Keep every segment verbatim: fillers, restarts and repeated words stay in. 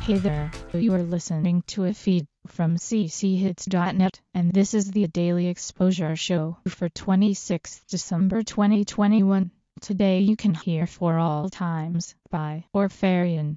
Hey there, you are listening to a feed from c c hits dot net, and this is the Daily Exposure Show for twenty-sixth December twenty twenty-one. Today you can hear For All Times by Orpheon.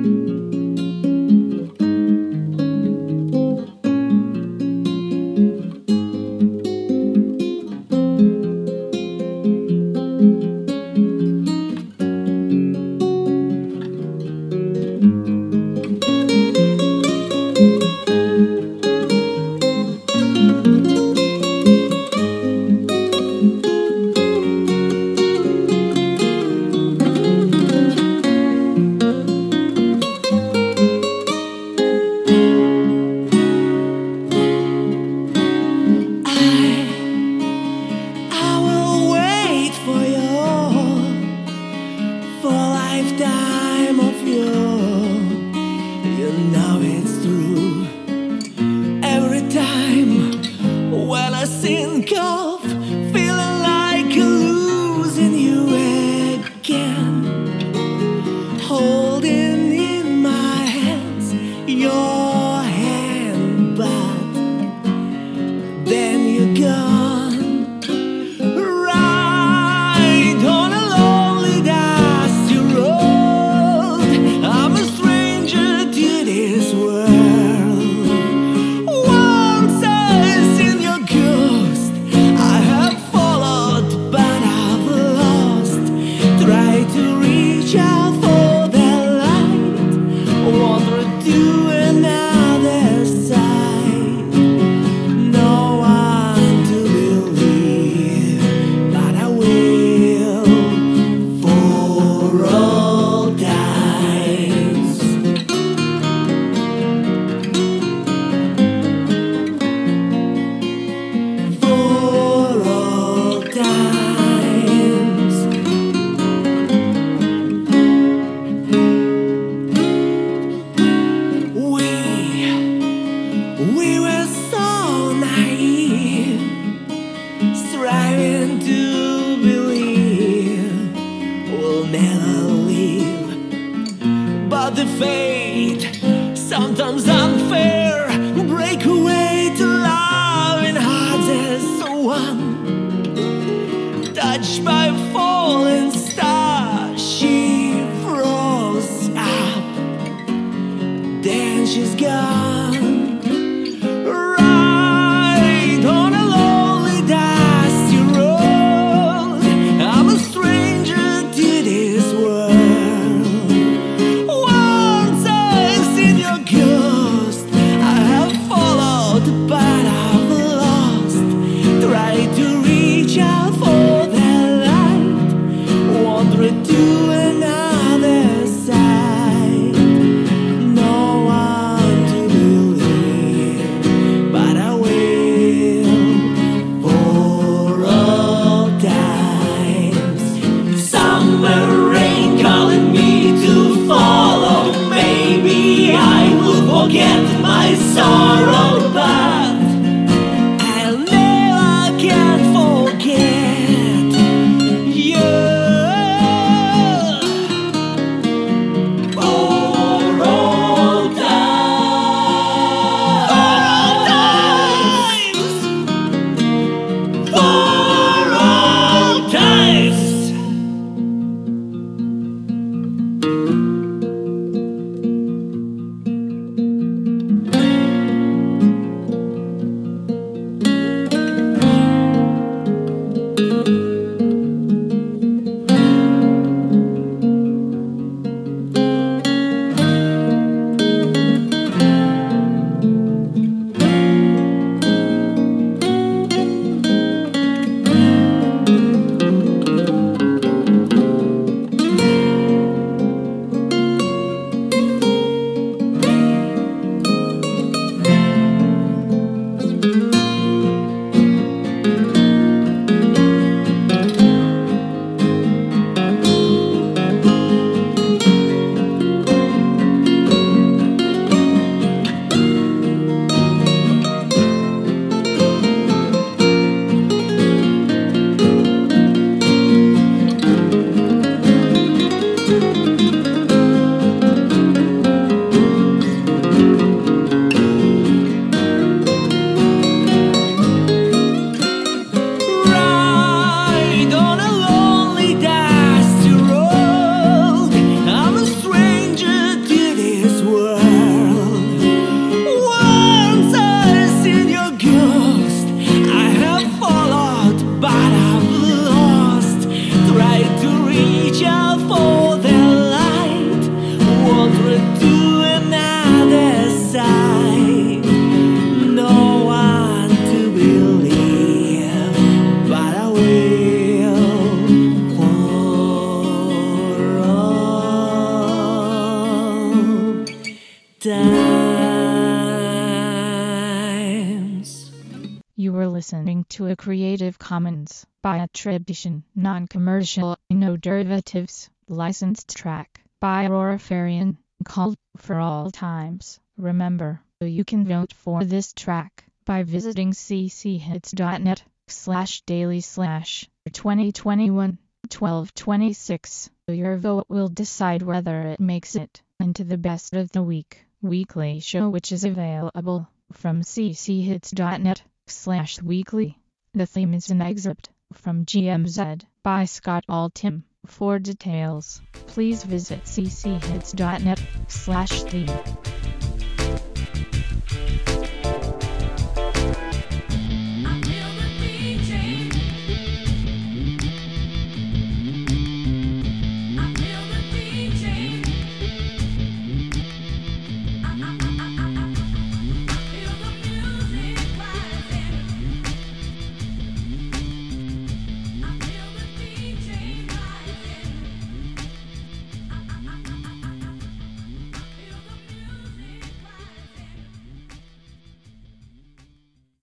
Lifetime of you, you know it's true. Every time when I think of feeling like losing you again, holding in my hands your hand, but then you're gone. We were so naive, striving to believe we'll never leave. But the fate, sometimes unfair, break away to loving hearts as one. Touched by a falling star, she froze up, then she's gone. To another side, no one to listening to a Creative Commons by attribution, non-commercial, no derivatives, licensed track by Aurora Farian, called For All Times. Remember, you can vote for this track by visiting cchits.net slash daily slash 2021 twelve twenty-six. Your vote will decide whether it makes it into the Best of the Week weekly show, which is available from cchits.net slash weekly. The theme is an excerpt from G M Z by Scott Altham. For details, please visit cchits.net slash theme.